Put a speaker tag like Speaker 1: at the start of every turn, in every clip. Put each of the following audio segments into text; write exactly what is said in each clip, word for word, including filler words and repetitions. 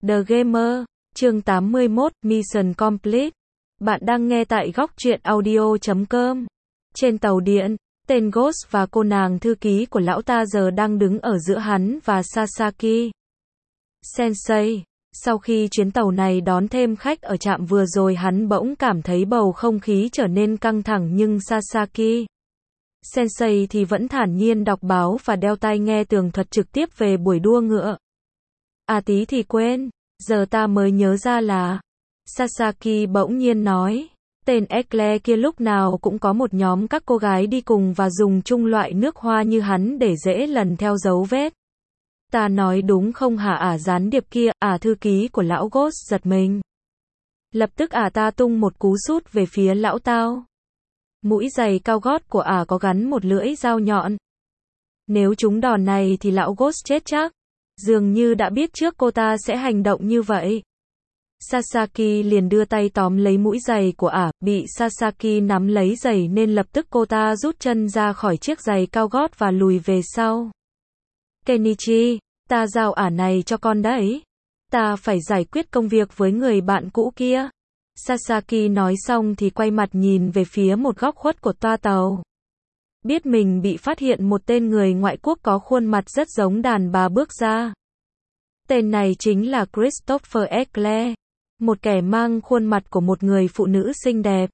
Speaker 1: The Gamer, chương tám mươi mốt, Mission Complete. Bạn đang nghe tại góc truyện audio chấm com. Trên tàu điện, tên Ghost và cô nàng thư ký của lão ta giờ đang đứng ở giữa hắn và Sasaki Sensei. Sau khi chuyến tàu này đón thêm khách ở trạm vừa rồi, hắn bỗng cảm thấy bầu không khí trở nên căng thẳng, nhưng Sasaki Sensei thì vẫn thản nhiên đọc báo và đeo tai nghe tường thuật trực tiếp về buổi đua ngựa. À tí thì quên, giờ ta mới nhớ ra là... Sasaki bỗng nhiên nói, tên Eclair kia lúc nào cũng có một nhóm các cô gái đi cùng và dùng chung loại nước hoa như hắn để dễ lần theo dấu vết. Ta nói đúng không hả? Ả gián điệp kia, ả thư ký của lão Ghost giật mình. Lập tức ả ta tung một cú sút về phía lão tao. Mũi giày cao gót của ả có gắn một lưỡi dao nhọn. Nếu trúng đòn này thì lão Ghost chết chắc. Dường như đã biết trước cô ta sẽ hành động như vậy. Sasaki liền đưa tay tóm lấy mũi giày của ả, bị Sasaki nắm lấy giày nên lập tức cô ta rút chân ra khỏi chiếc giày cao gót và lùi về sau. Kenichi, ta giao ả này cho con đấy. Ta phải giải quyết công việc với người bạn cũ kia. Sasaki nói xong thì quay mặt nhìn về phía một góc khuất của toa tàu. Biết mình bị phát hiện, một tên người ngoại quốc có khuôn mặt rất giống đàn bà bước ra. Tên này chính là Christopher Eclair, một kẻ mang khuôn mặt của một người phụ nữ xinh đẹp.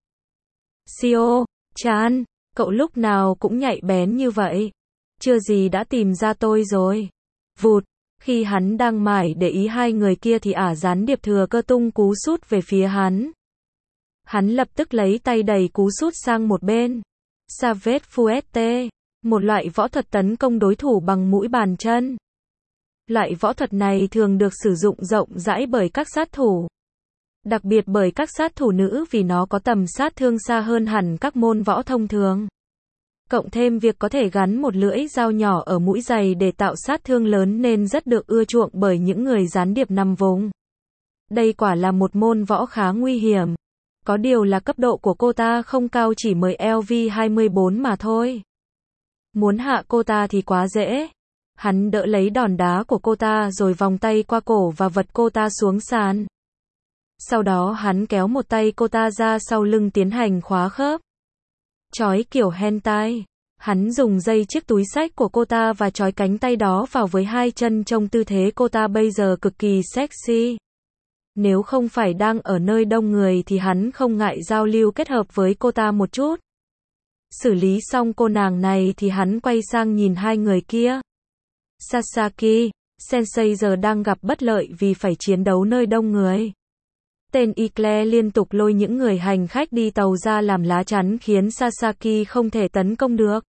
Speaker 1: Sio, Chan, cậu lúc nào cũng nhạy bén như vậy. Chưa gì đã tìm ra tôi rồi. Vụt, khi hắn đang mải để ý hai người kia thì ả gián điệp thừa cơ tung cú sút về phía hắn. Hắn lập tức lấy tay đẩy cú sút sang một bên. Savage Fuete, một loại võ thuật tấn công đối thủ bằng mũi bàn chân. Loại võ thuật này thường được sử dụng rộng rãi bởi các sát thủ. Đặc biệt bởi các sát thủ nữ vì nó có tầm sát thương xa hơn hẳn các môn võ thông thường. Cộng thêm việc có thể gắn một lưỡi dao nhỏ ở mũi giày để tạo sát thương lớn nên rất được ưa chuộng bởi những người gián điệp nằm vùng. Đây quả là một môn võ khá nguy hiểm. Có điều là cấp độ của cô ta không cao, chỉ mới L V hai mươi bốn mà thôi. Muốn hạ cô ta thì quá dễ. Hắn đỡ lấy đòn đá của cô ta rồi vòng tay qua cổ và vật cô ta xuống sàn. Sau đó hắn kéo một tay cô ta ra sau lưng tiến hành khóa khớp. Trói kiểu hentai. Hắn dùng dây chiếc túi xách của cô ta và trói cánh tay đó vào với hai chân, trông tư thế cô ta bây giờ cực kỳ sexy. Nếu không phải đang ở nơi đông người thì hắn không ngại giao lưu kết hợp với cô ta một chút. Xử lý xong cô nàng này thì hắn quay sang nhìn hai người kia. Sasaki Sensei giờ đang gặp bất lợi vì phải chiến đấu nơi đông người. Tên Eclair liên tục lôi những người hành khách đi tàu ra làm lá chắn khiến Sasaki không thể tấn công được.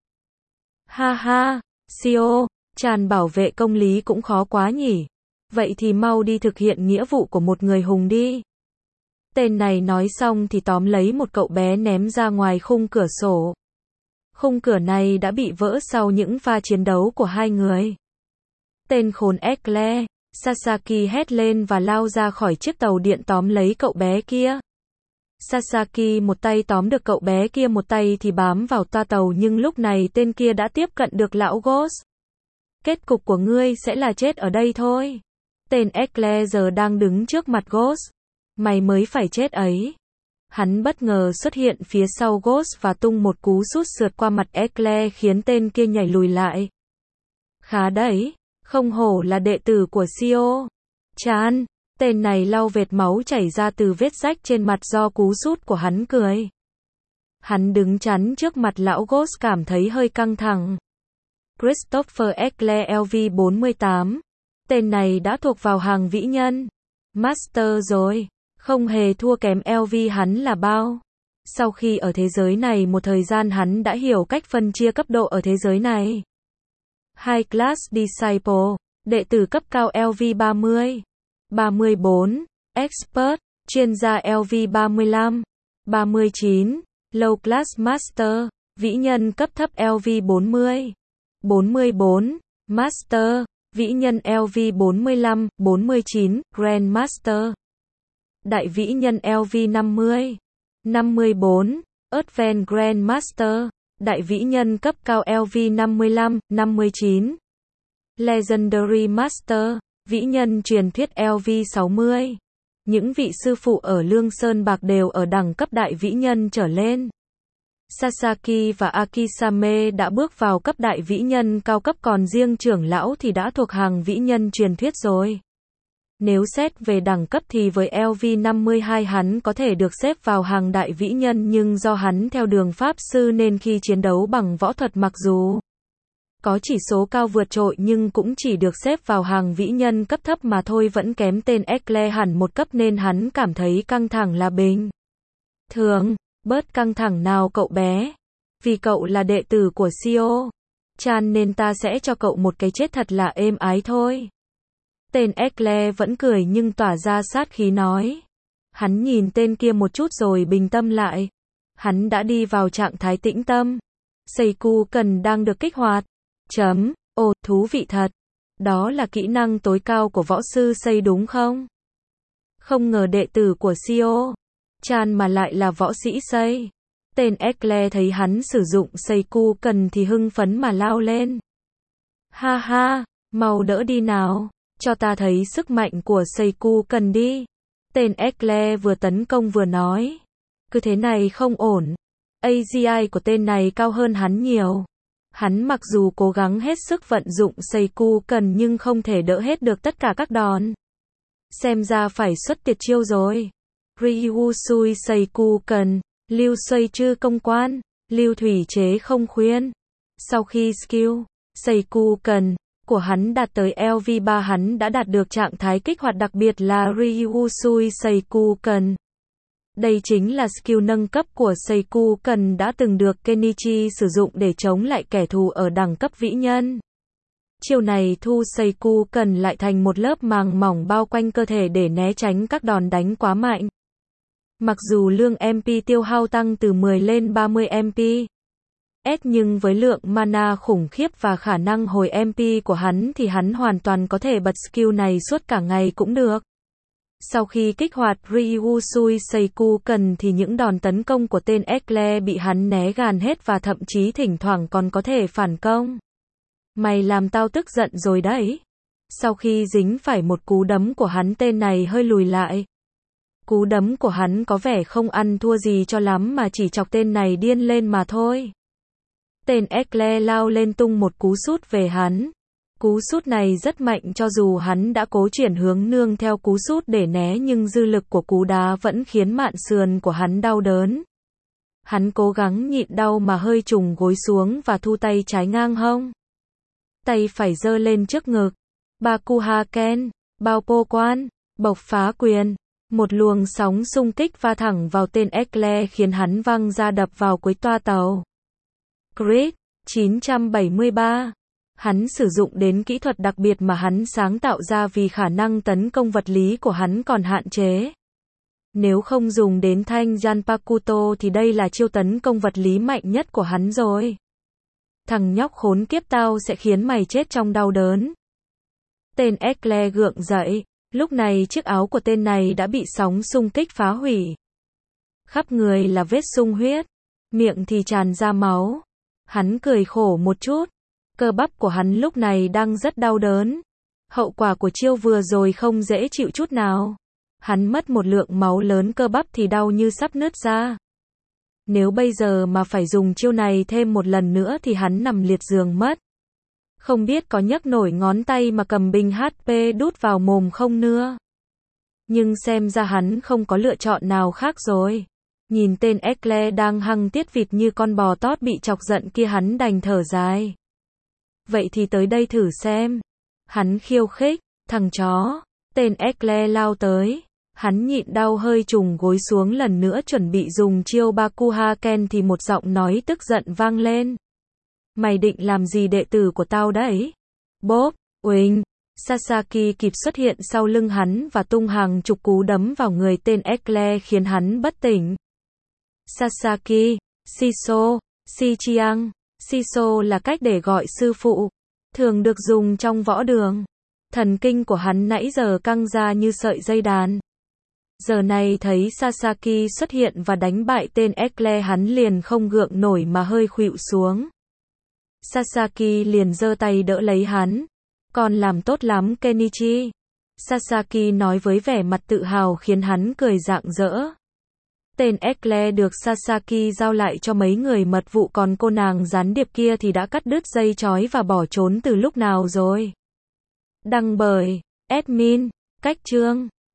Speaker 1: Ha ha, Sio, Chan bảo vệ công lý cũng khó quá nhỉ. Vậy thì mau đi thực hiện nghĩa vụ của một người hùng đi. Tên này nói xong thì tóm lấy một cậu bé ném ra ngoài khung cửa sổ. Khung cửa này đã bị vỡ sau những pha chiến đấu của hai người. Tên khốn Eclair, Sasaki hét lên và lao ra khỏi chiếc tàu điện tóm lấy cậu bé kia. Sasaki một tay tóm được cậu bé kia, một tay thì bám vào toa tàu, nhưng lúc này tên kia đã tiếp cận được lão Ghost. Kết cục của ngươi sẽ là chết ở đây thôi. Tên Eclair giờ đang đứng trước mặt Ghost. Mày mới phải chết ấy. Hắn bất ngờ xuất hiện phía sau Ghost và tung một cú sút sượt qua mặt Eclair khiến tên kia nhảy lùi lại. Khá đấy, không hổ là đệ tử của Sio. Chan, tên này lau vệt máu chảy ra từ vết rách trên mặt do cú sút của hắn, cười. Hắn đứng chắn trước mặt lão Ghost cảm thấy hơi căng thẳng. Christopher Eclair L V bốn mươi tám. Tên này đã thuộc vào hàng vĩ nhân Master rồi, không hề thua kém L V hắn là bao. Sau khi ở thế giới này một thời gian, hắn đã hiểu cách phân chia cấp độ ở thế giới này. High Class Disciple, đệ tử cấp cao L V ba mươi, ba mươi bốn, Expert, chuyên gia L V ba mươi lăm, ba mươi chín, Low Class Master, vĩ nhân cấp thấp L V bốn mươi, bốn mươi bốn, Master, vĩ nhân L V bốn mươi lăm, bốn mươi chín, Grand Master, đại vĩ nhân L V năm mươi, năm mươi bốn, Advanced Grand Master, đại vĩ nhân cấp cao L V năm mươi lăm, năm mươi chín. Legendary Master, Vĩ nhân truyền thuyết L V sáu mươi. Những vị sư phụ ở Lương Sơn Bạc đều ở đẳng cấp đại vĩ nhân trở lên. Sasaki và Akisame đã bước vào cấp đại vĩ nhân cao cấp, còn riêng trưởng lão thì đã thuộc hàng vĩ nhân truyền thuyết rồi. Nếu xét về đẳng cấp thì với L V năm mươi hai hắn có thể được xếp vào hàng đại vĩ nhân, nhưng do hắn theo đường pháp sư nên khi chiến đấu bằng võ thuật mặc dù có chỉ số cao vượt trội nhưng cũng chỉ được xếp vào hàng vĩ nhân cấp thấp mà thôi, vẫn kém tên Ekle hẳn một cấp nên hắn cảm thấy căng thẳng là bình thường. Bớt căng thẳng nào cậu bé. Vì cậu là đệ tử của Sio Chan nên ta sẽ cho cậu một cái chết thật là êm ái thôi. Tên Ekle vẫn cười nhưng tỏa ra sát khí nói. Hắn nhìn tên kia một chút rồi bình tâm lại. Hắn đã đi vào trạng thái tĩnh tâm. Seiku cần đang được kích hoạt. Chấm. Ồ, thú vị thật. Đó là kỹ năng tối cao của võ sư Sei đúng không? Không ngờ đệ tử của Sio Chan mà lại là võ sĩ Sei. Tên Ekle thấy hắn sử dụng Seiku cần thì hưng phấn mà lao lên. Ha ha, mau đỡ đi nào. Cho ta thấy sức mạnh của Seiku cần đi. Tên Ekle vừa tấn công vừa nói. Cứ thế này không ổn. a giê i của tên này cao hơn hắn nhiều. Hắn mặc dù cố gắng hết sức vận dụng Seiku cần nhưng không thể đỡ hết được tất cả các đòn. Xem ra phải xuất tuyệt chiêu rồi. Ryu Sui Seiku cần, Lưu Xoay Chư Công Quan, Lưu Thủy Chế Không Khuyên. Sau khi skill Seiku cần của hắn đạt tới L V ba, hắn đã đạt được trạng thái kích hoạt đặc biệt là Ryu Sui Seiku cần. Đây chính là skill nâng cấp của Seiku cần đã từng được Kenichi sử dụng để chống lại kẻ thù ở đẳng cấp vĩ nhân. Chiêu này thu Seiku cần lại thành một lớp màng mỏng bao quanh cơ thể để né tránh các đòn đánh quá mạnh. Mặc dù lượng em pê tiêu hao tăng từ mười lên ba mươi em pê S nhưng với lượng mana khủng khiếp và khả năng hồi em pê của hắn thì hắn hoàn toàn có thể bật skill này suốt cả ngày cũng được. Sau khi kích hoạt Ryu Sui Seiku cần thì những đòn tấn công của tên Ekle bị hắn né gàn hết và thậm chí thỉnh thoảng còn có thể phản công. Mày làm tao tức giận rồi đấy. Sau khi dính phải một cú đấm của hắn, tên này hơi lùi lại. Cú đấm của hắn có vẻ không ăn thua gì cho lắm mà chỉ chọc tên này điên lên mà thôi. Tên Ekle lao lên tung một cú sút về hắn. Cú sút này rất mạnh, cho dù hắn đã cố chuyển hướng nương theo cú sút để né nhưng dư lực của cú đá vẫn khiến mạn sườn của hắn đau đớn. Hắn cố gắng nhịn đau mà hơi trùng gối xuống và thu tay trái ngang hông. Tay phải giơ lên trước ngực. Bakuha Ken, bao po quan, bộc phá quyền. Một luồng sóng xung kích va thẳng vào tên Ekle khiến hắn văng ra đập vào cuối toa tàu. Crit, chín trăm bảy mươi ba. Hắn sử dụng đến kỹ thuật đặc biệt mà hắn sáng tạo ra vì khả năng tấn công vật lý của hắn còn hạn chế. Nếu không dùng đến thanh Janpakuto thì đây là chiêu tấn công vật lý mạnh nhất của hắn rồi. Thằng nhóc khốn kiếp, tao sẽ khiến mày chết trong đau đớn. Tên Ekle gượng dậy. Lúc này chiếc áo của tên này đã bị sóng xung kích phá hủy. Khắp người là vết sung huyết. Miệng thì tràn ra máu. Hắn cười khổ một chút. Cơ bắp của hắn lúc này đang rất đau đớn. Hậu quả của chiêu vừa rồi không dễ chịu chút nào. Hắn mất một lượng máu lớn, cơ bắp thì đau như sắp nứt ra. Nếu bây giờ mà phải dùng chiêu này thêm một lần nữa thì hắn nằm liệt giường mất. Không biết có nhấc nổi ngón tay mà cầm bình hát pê đút vào mồm không nữa. Nhưng xem ra hắn không có lựa chọn nào khác rồi. Nhìn tên Ekle đang hăng tiết vịt như con bò tót bị chọc giận kia, hắn đành thở dài. Vậy thì tới đây thử xem. Hắn khiêu khích. Thằng chó. Tên Ekle lao tới. Hắn nhịn đau hơi trùng gối xuống lần nữa chuẩn bị dùng chiêu Bakuha Ken thì một giọng nói tức giận vang lên. Mày định làm gì đệ tử của tao đấy? Bốp, uỳnh. Sasaki kịp xuất hiện sau lưng hắn và tung hàng chục cú đấm vào người tên Ekle khiến hắn bất tỉnh. Sasaki, Shiso, Shichiang. Shiso là cách để gọi sư phụ, thường được dùng trong võ đường. Thần kinh của hắn nãy giờ căng ra như sợi dây đàn. Giờ này thấy Sasaki xuất hiện và đánh bại tên Ekle, hắn liền không gượng nổi mà hơi khuỵu xuống. Sasaki liền giơ tay đỡ lấy hắn. Con làm tốt lắm Kenichi. Sasaki nói với vẻ mặt tự hào khiến hắn cười rạng rỡ. Tên Eclair được Sasaki giao lại cho mấy người mật vụ, còn cô nàng gián điệp kia thì đã cắt đứt dây chói và bỏ trốn từ lúc nào rồi. Đăng bởi admin, cách chương.